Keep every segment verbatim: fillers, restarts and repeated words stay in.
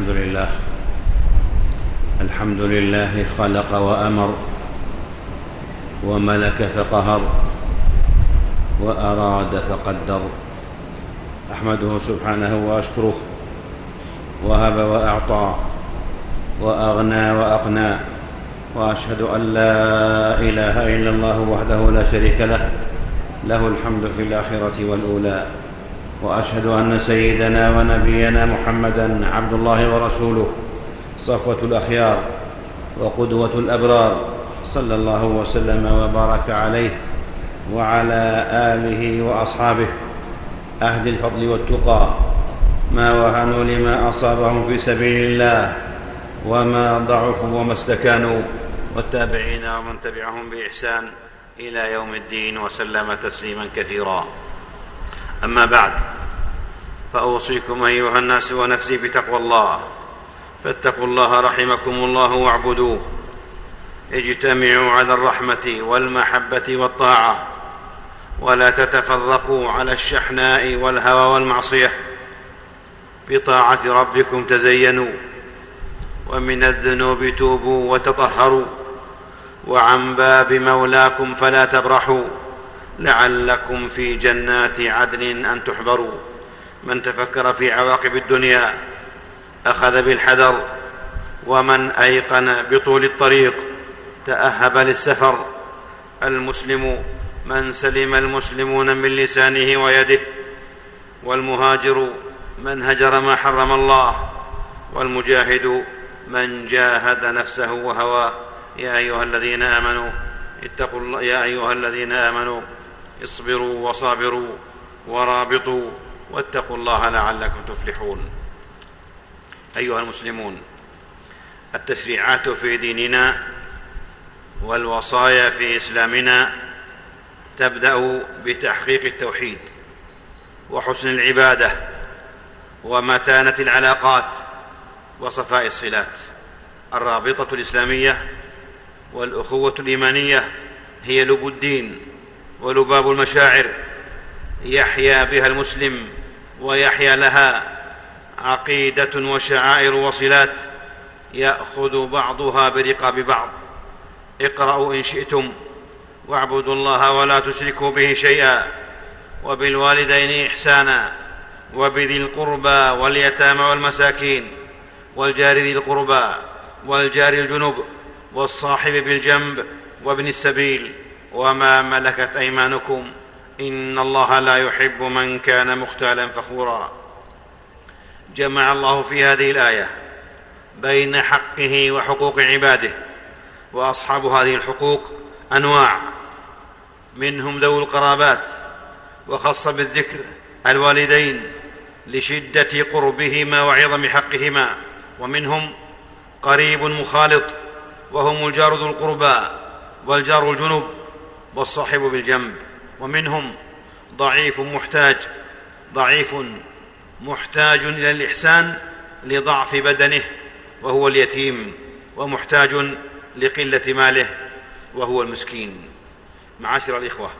الحمد لله الحمد لله خلق وأمر وملك فقهر وأراد فقدر. أحمده سبحانه وأشكره، وهب وأعطى وأغنى وأقنى، وأشهد أن لا إله إلا الله وحده لا شريك له، له الحمد في الآخرة والأولى. وأشهد أن سيدنا ونبينا محمدًا عبد الله ورسوله، صفوة الأخيار وقدوة الأبرار، صلى الله وسلم وبارك عليه وعلى آله وأصحابه أهل الفضل والتقى، ما وهنوا لما أصابهم في سبيل الله وما ضعفوا وما استكانوا، والتابعين ومن تبعهم بإحسان إلى يوم الدين، وسلم تسليما كثيرا. أما بعد، فأوصيكم أيها الناس ونفسي بتقوى الله، فاتقوا الله رحمكم الله واعبدوه. اجتمعوا على الرحمة والمحبة والطاعة، ولا تتفرقوا على الشحناء والهوى والمعصية. بطاعة ربكم تزينوا، ومن الذنوب توبوا وتطهروا، وعن باب مولاكم فلا تبرحوا، لعلكم في جنات عدن أن تحبروا. من تفكر في عواقب الدنيا أخذ بالحذر، ومن أيقن بطول الطريق تأهب للسفر. المسلم من سلم المسلمون من لسانه ويده، والمهاجر من هجر ما حرم الله، والمجاهد من جاهد نفسه وهواه. يا أيها الذين آمنوا اتقوا الله يا أيها الذين آمنوا اصبروا وصابروا ورابطوا واتقوا الله لعلكم تفلحون. أيها المسلمون، التشريعات في ديننا والوصايا في إسلامنا تبدأ بتحقيق التوحيد وحسن العبادة ومتانة العلاقات وصفاء الصلات. الرابطة الإسلامية والأخوة الإيمانية هي لب الدين ولباب المشاعر، يحيا بها المسلم ويحيا لها عقيدة وشعائر وصلات، يأخذ بعضها برقاب بعض. اقرأوا إن شئتم، واعبدوا الله ولا تشركوا به شيئا، وبالوالدين إحسانا، وبذي القربى واليتامى والمساكين، والجار ذي القربى، والجار الجنب، والصاحب بالجنب، وابن السبيل، وما ملكت أيمانكم، إن الله لا يحب من كان مختالا فخورا. جمع الله في هذه الآية بين حقه وحقوق عباده، وأصحاب هذه الحقوق أنواع، منهم ذوي القرابات، وخص بالذكر الوالدين لشدة قربهما وعظم حقهما، ومنهم قريب مخالط، وهم الجار ذو القربى والجار الجنب والصاحب بالجنب، ومنهم ضعيف محتاج ضعيف محتاج إلى الإحسان لضعف بدنه وهو اليتيم، ومحتاج لقلة ماله وهو المسكين. معاشر الإخوة،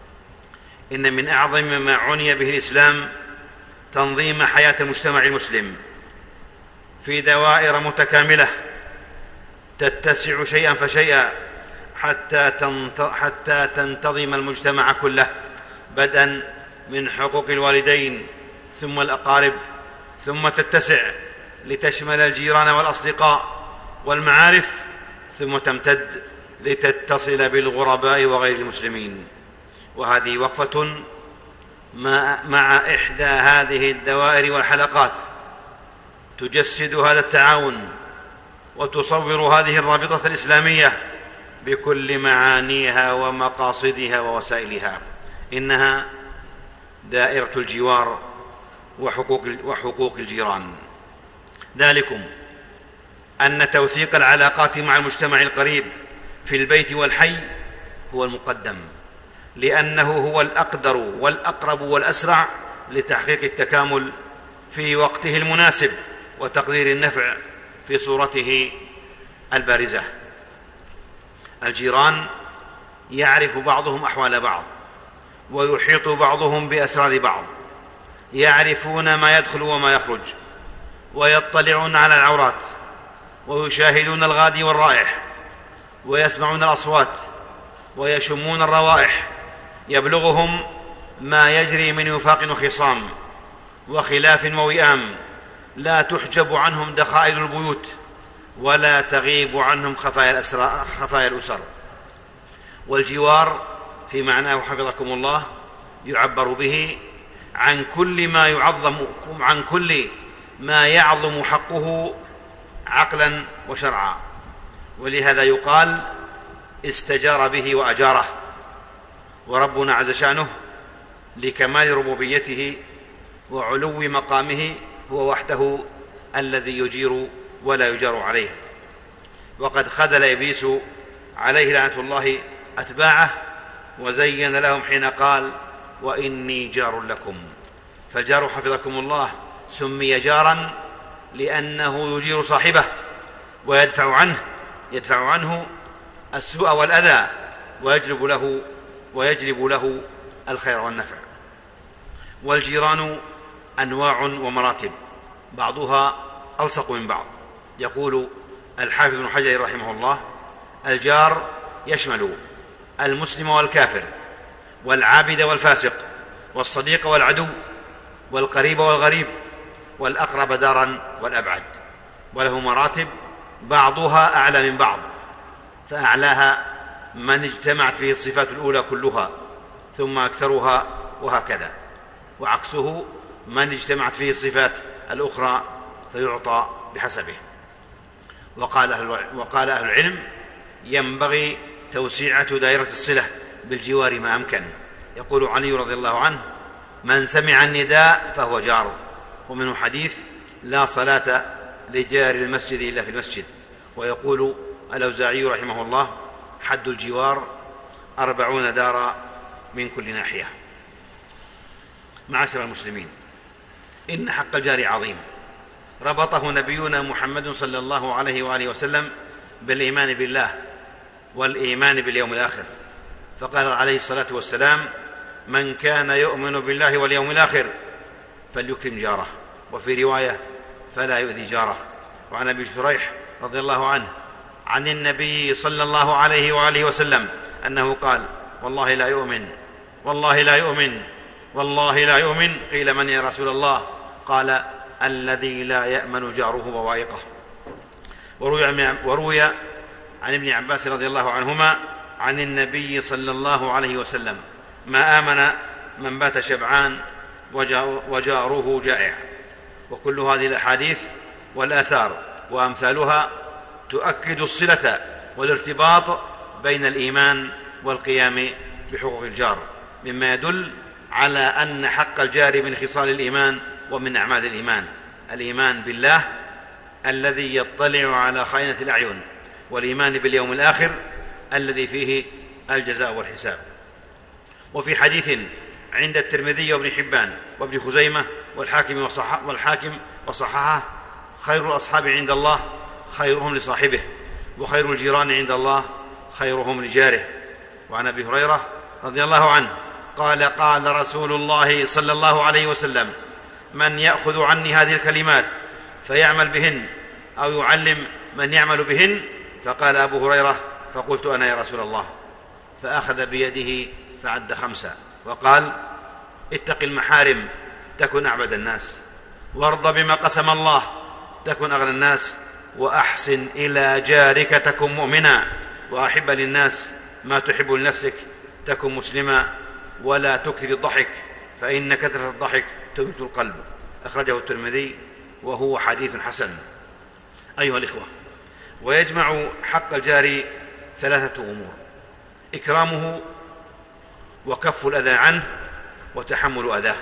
إن من أعظم ما عني به الإسلام تنظيم حياة المجتمع المسلم في دوائر متكاملة تتسع شيئا فشيئا حتى حتى تنتظم المجتمع كله، بدءا من حقوق الوالدين ثم الأقارب، ثم تتسع لتشمل الجيران والأصدقاء والمعارف، ثم تمتد لتتصل بالغرباء وغير المسلمين. وهذه وقفة مع إحدى هذه الدوائر والحلقات تجسد هذا التعاون وتصور هذه الرابطة الإسلامية بكل معانيها ومقاصدها ووسائلها. إنها دائرة الجوار وحقوق, وحقوق الجيران. ذلكم أن توثيق العلاقات مع المجتمع القريب في البيت والحي هو المقدم، لأنه هو الأقدر والأقرب والأسرع لتحقيق التكامل في وقته المناسب وتقدير النفع في صورته البارزة. الجيران يعرف بعضهم أحوال بعض، ويحيط بعضهم بأسرار بعض، يعرفون ما يدخل وما يخرج، ويطلعون على العورات، ويشاهدون الغادي والرائح، ويسمعون الأصوات، ويشمون الروائح، يبلغهم ما يجري من وفاق وخصام وخلاف ووئام، لا تحجب عنهم دخائل البيوت، ولا تغيب عنهم خفايا خفايا الأسر. والجوار في معناه حفظكم الله يعبر به عن كل ما يعظم عن كل ما يعظم حقه عقلا وشرعا، ولهذا يقال استجار به وأجاره. وربنا عز شأنه لكمال ربوبيته وعلو مقامه هو وحده الذي يجير ولا يجار عليه. وقد خذل إبليس عليه لعنة الله أتباعه وزين لهم حين قال وإني جار لكم. فالجار حفظكم الله سمي جارا لأنه يجير صاحبه ويدفع عنه يدفع عنه السوء والأذى ويجلب له ويجلب له الخير والنفع. والجيران أنواع ومراتب بعضها ألصق من بعض. يقول الحافظ ابن حجر رحمه الله: الجار يشمل المسلم والكافر، والعابد والفاسق، والصديق والعدو، والقريب والغريب، والأقرب دارا والأبعد. وله مراتب بعضها أعلى من بعض، فأعلاها من اجتمعت فيه الصفات الأولى كلها ثم أكثرها، وهكذا. وعكسه من اجتمعت فيه الصفات الأخرى فيعطى بحسبه. وقال أهل, وقال أهل العلم: ينبغي توسيعة دائرة الصلة بالجوار ما أمكن. يقول علي رضي الله عنه: من سمع النداء فهو جار. ومنه حديث: لا صلاة لجار المسجد إلا في المسجد. ويقول الأوزاعي رحمه الله: حد الجوار أربعون دارا من كل ناحية. معاشر المسلمين، إن حق الجار عظيم، ربطه نبينا محمد صلى الله عليه وآله وسلم بالإيمان بالله والإيمان باليوم الآخر، فقال عليه الصلاة والسلام: من كان يؤمن بالله واليوم الآخر فليكرم جاره، وفي رواية: فلا يؤذي جاره. وعن أبي شريح رضي الله عنه عن النبي صلى الله عليه وآله وسلم أنه قال: والله لا يؤمن والله لا يؤمن والله لا يؤمن. قيل: من يا رسول الله؟ قال: الذي لا يأمن جاره بوائقه. وروي عن ابن عباس رضي الله عنهما عن النبي صلى الله عليه وسلم: ما آمن من بات شبعان وجاره جائع. وكل هذه الأحاديث والآثار وأمثالها تؤكد الصلة والارتباط بين الإيمان والقيام بحقوق الجار، مما يدل على أن حق الجار من خصال الإيمان ومن أعمال الإيمان: الإيمان بالله الذي يطلع على خائنة الأعين، والإيمان باليوم الآخر الذي فيه الجزاء والحساب. وفي حديث عند الترمذي وابن حبان وابن خزيمة والحاكم وصححه والحاكم وصححه: خير الأصحاب عند الله خيرهم لصاحبه، وخير الجيران عند الله خيرهم لجاره. وعن أبي هريرة رضي الله عنه قال: قال رسول الله صلى الله عليه وسلم: من يأخذ عني هذه الكلمات فيعمل بهن أو يعلم من يعمل بهن. فقال أبو هريرة: فقلت أنا يا رسول الله. فأخذ بيده فعد خمسة وقال: اتق المحارم تكن أعبد الناس، وارض بما قسم الله تكن أغنى الناس، وأحسن إلى جارك تكن مؤمنا، وأحب للناس ما تحب لنفسك تكن مسلما، ولا تكثر الضحك فإن كثرة الضحك تميت القلب. أخرجه الترمذي وهو حديث حسن. أيها الإخوة، ويجمع حق الجار ثلاثة أمور: إكرامه، وكف الأذى عنه، وتحمل أذاه.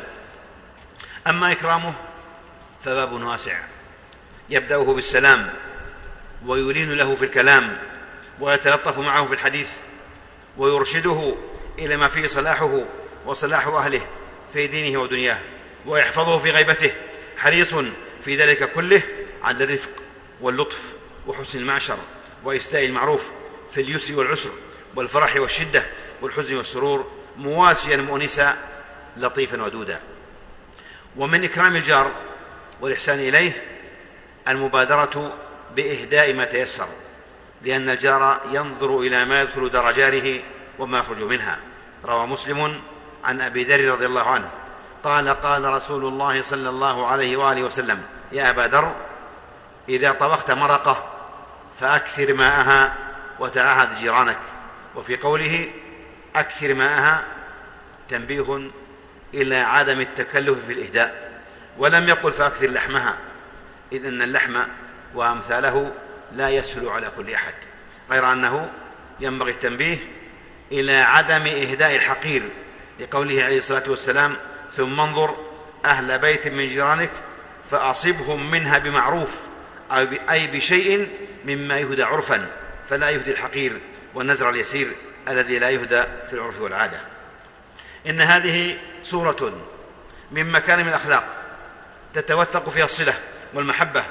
أما إكرامه فباب واسع، يبدأه بالسلام ويلين له في الكلام ويتلطف معه في الحديث ويرشده إلى ما فيه صلاحه وصلاح أهله في دينه ودنياه، ويحفظه في غيبته، حريص في ذلك كله على الرفق واللطف وحسن المعشر وإسداء المعروف في اليسر والعسر والفرح والشدة والحزن والسرور، مواسيا مؤنسا لطيفا ودودا. ومن إكرام الجار والإحسان إليه المبادرة بإهداء ما تيسر، لأن الجار ينظر إلى ما يدخل دار جاره وما يخرج منها. روى مسلم عن أبي ذر رضي الله عنه قال قال رسول الله صلى الله عليه وآله وسلم: يا أبا ذر، إذا طبخت مرقة فأكثر ماءها وتعاهد جيرانك. وفي قوله أكثر ماءها تنبيه إلى عدم التكلف في الإهداء، ولم يقل فأكثر لحمها، إذ أن اللحم وأمثاله لا يسهل على كل أحد، غير أنه ينبغي التنبيه إلى عدم إهداء الحقير، لقوله عليه الصلاة والسلام: ثم انظر أهل بيت من جيرانك فأصبهم منها بمعروف، أي بشيء مما يهدى عرفا، فلا يهدي الحقير والنزر اليسير الذي لا يهدى في العرف والعادة. إن هذه صورة من مكارم الأخلاق تتوثق فيها الصلة والمحبة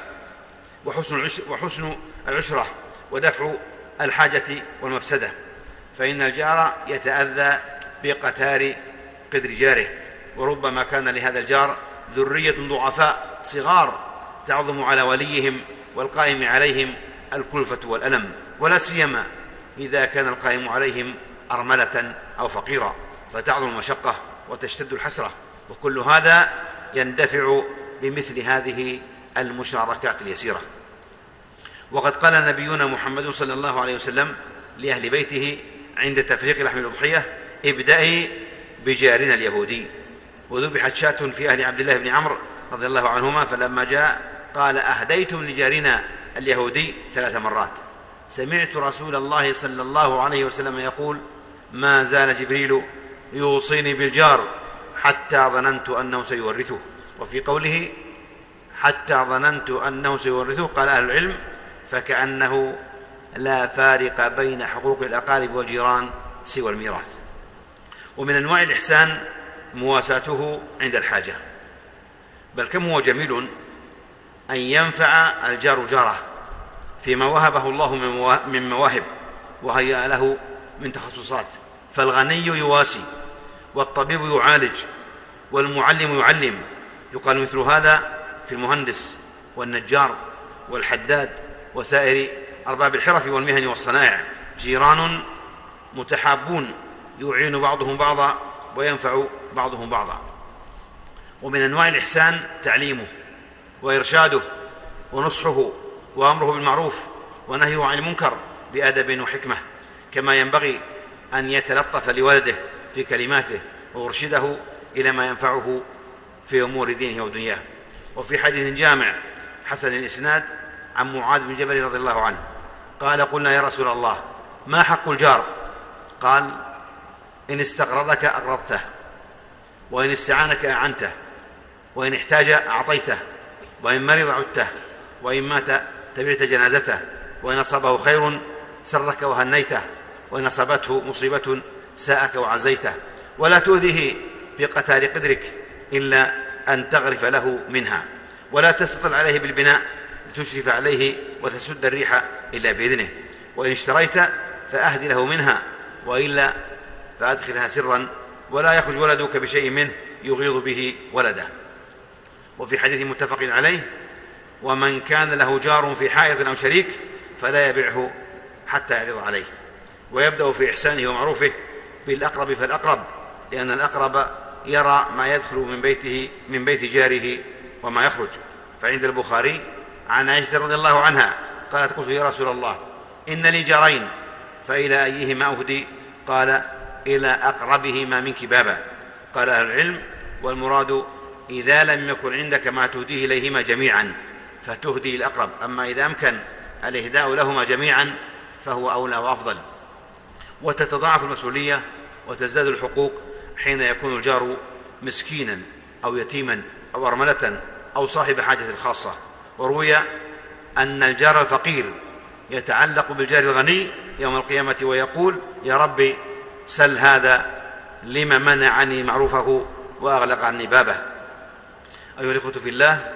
وحسن العشرة ودفع الحاجة والمفسدة، فإن الجار يتأذى بقتار قدر جاره، وربما كان لهذا الجار ذرية ضعفاء صغار تعظم على وليهم والقائم عليهم الكلفة والألم، ولا سيما إذا كان القائم عليهم أرملة أو فقيرا، فتعظم المشقة وتشتد الحسرة، وكل هذا يندفع بمثل هذه المشاركات اليسيرة. وقد قال نبينا محمد صلى الله عليه وسلم لأهل بيته عند تفريق لحم الأضحية: ابدأي بجارنا اليهودي. وذبحت شاة في أهل عبد الله بن عمرو رضي الله عنهما، فلما جاء قال: أهديتم لجارنا اليهودي ثلاث مرات. سمعت رسول الله صلى الله عليه وسلم يقول: ما زال جبريل يوصيني بالجار حتى ظننت أنه سيورثه. وفي قوله حتى ظننت أنه سيورثه قال أهل العلم: فكأنه لا فارق بين حقوق الأقارب والجيران سوى الميراث. ومن أنواع الإحسان مواساته عند الحاجة، بل كم هو جميل أن ينفع الجار جاره فيما وهبه الله من مواهب وهيأ له من تخصصات، فالغني يواسي، والطبيب يعالج، والمعلم يعلم. يقال مثل هذا في المهندس والنجار والحداد وسائر أرباب الحرف والمهن والصنائع: جيران متحابون يعين بعضهم بعضا وينفع بعضهم بعضا. ومن أنواع الإحسان تعليمه وإرشاده ونصحه وأمره بالمعروف ونهيه عن المنكر بأدب وحكمة، كما ينبغي أن يتلطف لولده في كلماته ويرشده إلى ما ينفعه في أمور دينه ودنياه. وفي حديث جامع حسن الإسناد عن معاذ بن جبل رضي الله عنه قال: قلنا يا رسول الله ما حق الجار؟ قال: إن استقرضك أقرضته، وإن استعانك أعنته، وإن احتاج أعطيته، وإن مرض عدته، وإن مات تبعت جنازته، وإن أصابه خير سرك وهنيته، وإن أصابته مصيبة ساءك وعزيته، ولا تؤذيه بقتال قدرك إلا أن تغرف له منها، ولا تستطل عليه بالبناء لتشرف عليه وتسد الريح إلا بإذنه، وإن اشتريت فأهدي له منها، وإلا فأدخلها سرا، ولا يخرج ولدك بشيء منه يغيظ به ولده. وفي حديث متفق عليه: ومن كان له جار في حائط أو شريك فلا يبيعه حتى يعرض عليه. ويبدأ في إحسانه ومعروفه بالأقرب فالأقرب، لأن الأقرب يرى ما يدخل من بيته من بيت جاره وما يخرج. فعند البخاري عن عائشة رضي الله عنها قالت: قلت يا رسول الله إن لي جارين فإلى أيهما أهدي؟ قال: إلى أقربهما منك بابا. قال أهل العلم: والمراد إذا لم يكن عندك ما تهديه إليهما جميعا فتهدي الأقرب، أما إذا أمكن الإهداء لهما جميعا فهو أولى وأفضل. وتتضاعف المسؤولية وتزداد الحقوق حين يكون الجار مسكينا أو يتيما أو أرملة أو صاحب حاجة خاصة. وروي أن الجار الفقير يتعلق بالجار الغني يوم القيامة ويقول: يا ربي سل هذا لما منعني معروفه وأغلق عني بابه. أيها الإخوة في الله،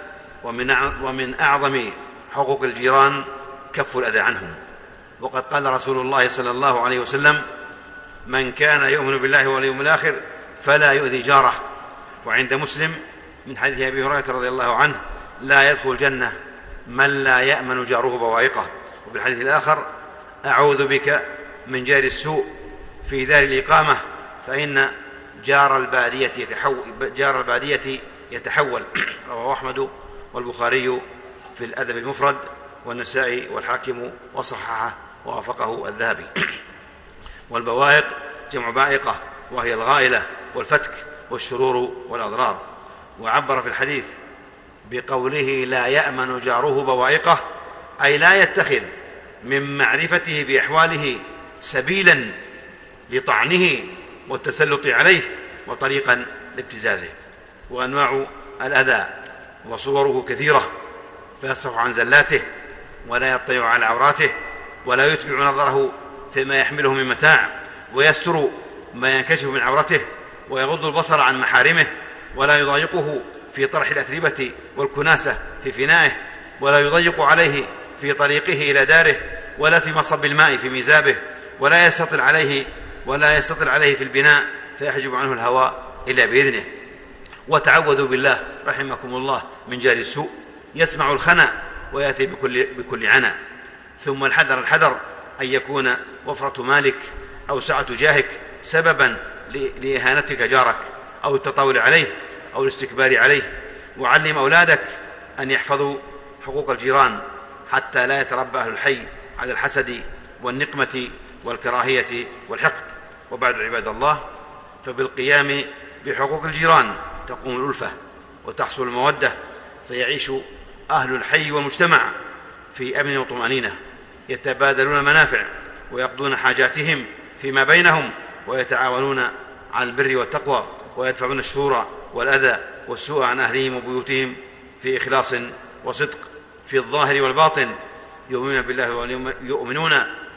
ومن أعظم حقوق الجيران كف الأذى عنهم. وقد قال رسول الله صلى الله عليه وسلم: من كان يؤمن بالله واليوم الآخر فلا يؤذي جاره. وعند مسلم من حديث أبي هريرة رضي الله عنه: لا يدخل الجنة من لا يأمن جاره بوائقه. وفي الحديث الآخر: أعوذ بك من جار السوء في دار الإقامة فإن جار البادية يتحول, جار البادية يتحول. رواه أحمد والبخاري في الأدب المفرد، والنسائي والحاكم وصححه ووافقه الذهبي. والبوائق جمع بائقة، وهي الغائلة والفتك والشرور والأضرار. وعبر في الحديث بقوله: لا يأمن جاره بوائقه، أي لا يتخذ من معرفته بأحواله سبيلا لطعنه والتسلط عليه وطريقا لابتزازه. وأنواع الأذى وصوره كثيرة، فيصفح عن زلاته ولا يطلع على عوراته، ولا يتبع نظره فيما يحمله من متاع، ويستر ما ينكشف من عورته، ويغض البصر عن محارمه، ولا يضايقه في طرح الأتربة والكناسة في فنائه، ولا يضيق عليه في طريقه إلى داره، ولا في مصب الماء في ميزابه، ولا يستطل عليه ولا يستطل عليه في البناء فيحجب عنه الهواء إلا بإذنه. وتعوذوا بالله رحمكم الله من جار السوء، يسمع الخنا ويأتي بكل, بكل عنا. ثم الحذر الحذر أن يكون وفرة مالك أو سعة جاهك سببا لإهانتك جارك أو التطاول عليه أو الاستكبار عليه. وعلم أولادك أن يحفظوا حقوق الجيران حتى لا يتربى أهل الحي على الحسد والنقمة والكراهية والحقد. وبعد عباد الله، فبالقيام بحقوق الجيران تقوم الألفة وتحصل المودة، فيعيش أهل الحي والمجتمع في أمن وطمأنينة، يتبادلون المنافع ويقضون حاجاتهم فيما بينهم، ويتعاونون على البر والتقوى، ويدفعون الشرور والأذى والسوء عن أهلهم وبيوتهم في إخلاص وصدق في الظاهر والباطن، يؤمنون بالله واليوم يؤمنون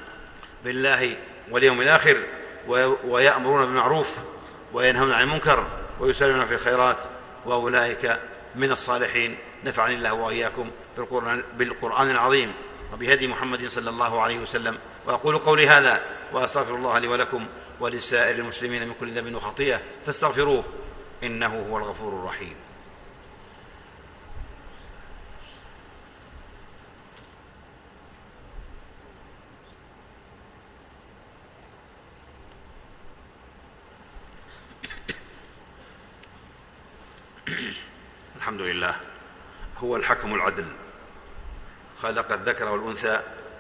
بالله واليوم الآخر، ويأمرون بالمعروف وينهون عن المنكر ويسارعون في الخيرات، وأولئك من الصالحين. نفعني الله وإياكم بالقرآن, بالقرآن العظيم وبهدي محمد صلى الله عليه وسلم. وأقول قولي هذا وأستغفر الله لي ولكم ولسائر المسلمين من كل ذنب وخطيئة، فاستغفروه إنه هو الغفور الرحيم. الحمد لله، هو الحكم العدل، خلق الذكر والأنثى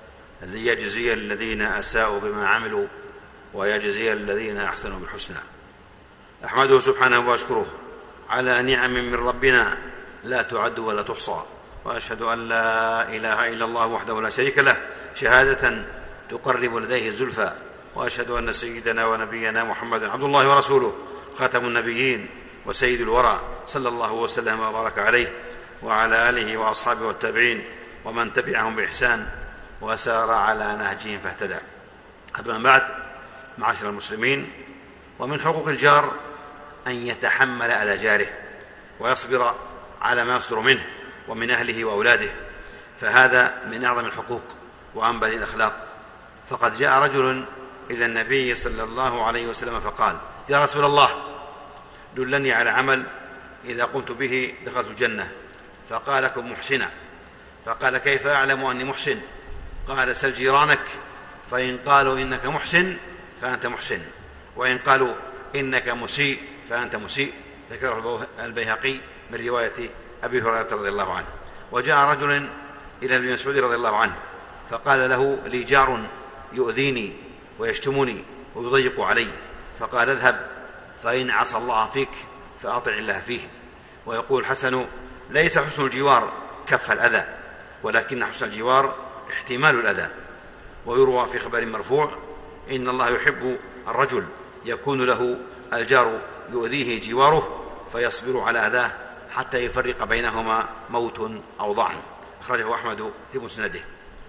ليجزي الذين أساءوا بما عملوا ويجزي الذين أحسنوا بالحسنى. أحمده سبحانه وأشكره على نعم من ربنا لا تعد ولا تحصى، وأشهد أن لا إله إلا الله وحده لا شريك له شهادة تقرب لديه الزلفى، وأشهد أن سيدنا ونبينا محمدا عبد الله ورسوله خاتم النبيين وسيد الورى، صلى الله وسلم وبارك عليه وعلى آله وأصحابه والتابعين ومن تبعهم بإحسان وسار على نهجهم فاهتدى. أما بعد، معاشر المسلمين، ومن حقوق الجار أن يتحمل أذى جاره ويصبر على ما يصدر منه ومن أهله وأولاده، فهذا من أعظم الحقوق وأنبل الأخلاق. فقد جاء رجل إلى النبي صلى الله عليه وسلم فقال: يا رسول الله، دلني على عمل إذا قمت به دخلت الجنة. فقال: كن محسنا. فقال: كيف أعلم أني محسن؟ قال: سل جيرانك، فإن قالوا إنك محسن فأنت محسن، وإن قالوا إنك مسيء فأنت مسيء. ذكره البيهقي من رواية أبي هريرة رضي الله عنه. وجاء رجل إلى ابن مسعود رضي الله عنه فقال له: لي جار يؤذيني ويشتمني ويضيق علي. فقال: اذهب، فإن عصى الله فيك فأطع الله فيه. ويقول الحسن: ليس حسن الجوار كف الأذى، ولكن حسن الجوار احتمال الأذى. ويروى في خبر مرفوع: إن الله يحب الرجل يكون له الجار يؤذيه جواره فيصبر على أذاه حتى يفرق بينهما موت أو ضعن. أخرجه أحمد في مسنده.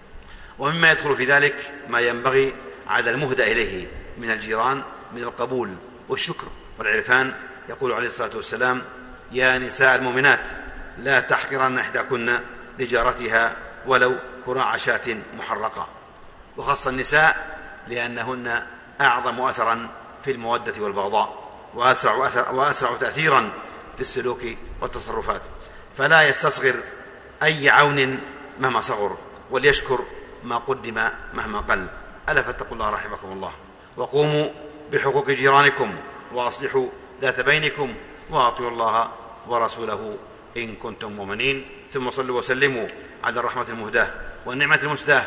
ومما يدخل في ذلك ما ينبغي على المهدى إليه من الجيران من القبول والشكر والعرفان. يقول عليه الصلاة والسلام: يا نساء المؤمنات، لا تحقرن إحداكن لجارتها ولو كراع شاة محرقة. وخص النساء لأنهن أعظم أثرا في المودة والبغضاء، وأسرع, أثر وأسرع تأثيرا في السلوك والتصرفات، فلا يستصغر أي عون مهما صغر، وليشكر ما قدم مهما قل. ألا فاتقوا الله رحمكم الله، وقوموا بحقوق جيرانكم، وأصلحوا ذات بينكم، وأطيعوا الله ورسوله إن كنتم مؤمنين. ثم صلوا وسلموا على الرحمة المهداة والنعمة المسداة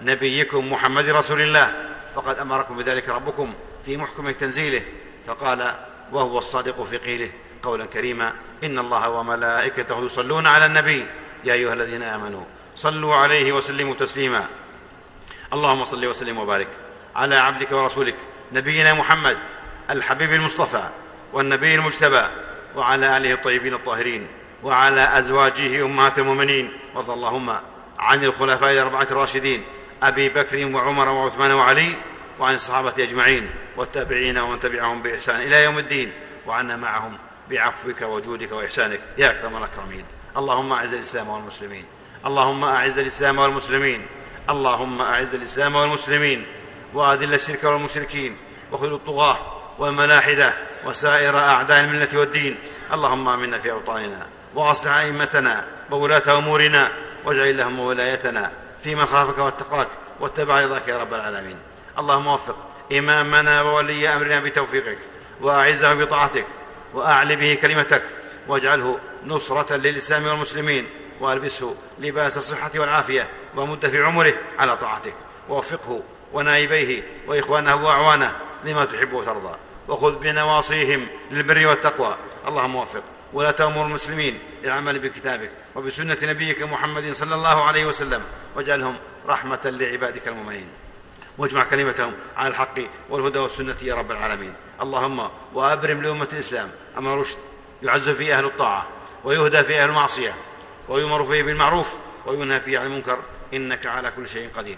نبيكم محمد رسول الله، فقد أمركم بذلك ربكم في محكم تنزيله، فقال وهو الصادق في قيله قولا كريما: إن الله وملائكته يصلون على النبي يا أيها الذين آمنوا صلوا عليه وسلموا تسليما. اللهم صل وسلم وبارك على عبدك ورسولك نبينا محمد الحبيب المصطفى والنبي المجتبى، وعلى آله الطيبين الطاهرين، وعلى أزواجه أمهات المؤمنين، وارض اللهم عن الخلفاء الأربعة الراشدين أبي بكر وعمر وعثمان وعلي، وعن الصحابة أجمعين والتابعين ومن تبعهم بإحسان إلى يوم الدين، وعنا معهم بعفوك وجودك وإحسانك يا أكرم الأكرمين. اللهم أعز الإسلام والمسلمين، اللهم أعز الإسلام والمسلمين، اللهم أعز الإسلام والمسلمين، وأذل الشرك والمشركين، وخذل الطغاة والملاحدة وسائر أعداء الملة والدين. اللهم آمنا في أوطاننا، وأصلح أئمتنا وولاة أمورنا، واجعل اللهم ولايتنا في من خافك واتقاك واتبع رضاك يا رب العالمين. اللهم وفق إمامنا وولي أمرنا بتوفيقك، وأعزه بطاعتك، وأعل به كلمتك، واجعله نصرة للإسلام والمسلمين، وألبسه لباس الصحة والعافية، ومد في عمره على طاعتك، ووفقه ونائبيه وإخوانه وأعوانه لما تحب وترضى، وخذ بنواصيهم للبر والتقوى. اللهم وفق ولا تأمر المسلمين للعمل بكتابك وبسنة نبيك محمد صلى الله عليه وسلم، واجعلهم رحمة لعبادك المؤمنين، واجمع كلمتهم على الحق والهدى والسنة يا رب العالمين. اللهم وأبرم لأمة الإسلام أمر رشد يعز فيه أهل الطاعة، ويهدى فيه أهل المعصية، ويؤمر فيه بالمعروف، وينهى فيه عن المنكر، إنك على كل شيء قدير.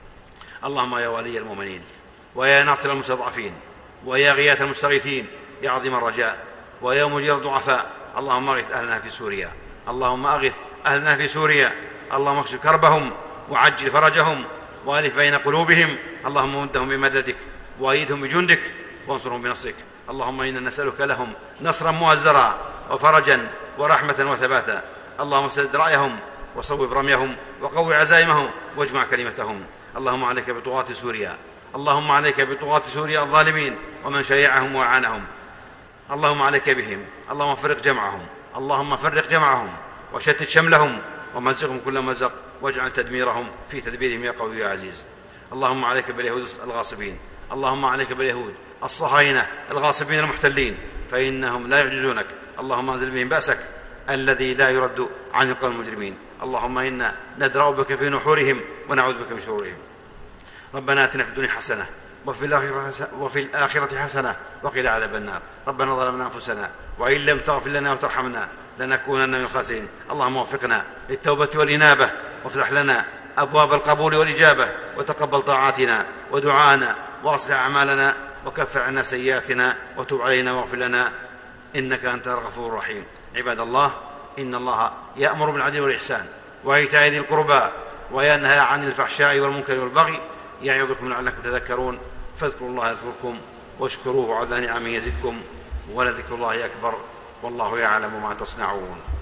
اللهم يا ولي المؤمنين، ويا ناصر المستضعفين، ويا غياث المستغيثين، يا عظيم الرجاء، ويا مجير الضعفاء، اللهم اغث أهلنا في سوريا، اللهم اغث أهلنا في سوريا، اللهم اكشف كربهم وعجل فرجهم، وألف بين قلوبهم، اللهم مدهم بمددك، وأيدهم بجندك، وانصرهم بنصرك. اللهم إنا نسألك لهم نصرا مؤزرا، وفرجا ورحمة وثباتا. اللهم سدد رأيهم، وصوب رميهم، وقوي عزائمهم، واجمع كلمتهم. اللهم عليك بطغاة سوريا، اللهم عليك بطغاة سوريا الظالمين ومن شيعهم وأعانهم، اللهم عليك بهم، اللهم فرق جمعهم، اللهم فرق جمعهم وشتت شملهم، ومزقهم كل مزق، واجعل تدميرهم في تدبيرهم يا قوي يا عزيز. اللهم عليك باليهود الغاصبين، اللهم عليك باليهود الصهاينة الغاصبين المحتلين، فإنهم لا يعجزونك. اللهم انزل بهم بأسك الذي لا يرد عن القوم المجرمين. اللهم إنا ندرأ بك في نحورهم ونعوذ بك من شرورهم. ربنا آتنا في الدنيا حسنة وفي الآخرة, وفي الآخرة حسنة وقنا عذاب النار. ربنا ظلمنا أنفسنا وإن لم تغفر لنا وترحمنا لنكونن من الخاسرين. اللهم وفقنا للتوبة والإنابة، وافتح لنا أبواب القبول والإجابة، وتقبل طاعاتنا ودعانا، وأصلح أعمالنا، وكفر عنا سيئاتنا، وتب علينا واغفر لنا إنك أنت الغفور الرحيم. عباد الله، إن الله يأمر بالعدل والإحسان وإيتاء ذي القربى، وينهى عن الفحشاء والمنكر والبغي، يعظكم لعلكم تذكرون. فاذكروا الله يذكركم، واشكروه على نعمه يزدكم، ولذكر الله أكبر، والله يعلم ما تصنعون.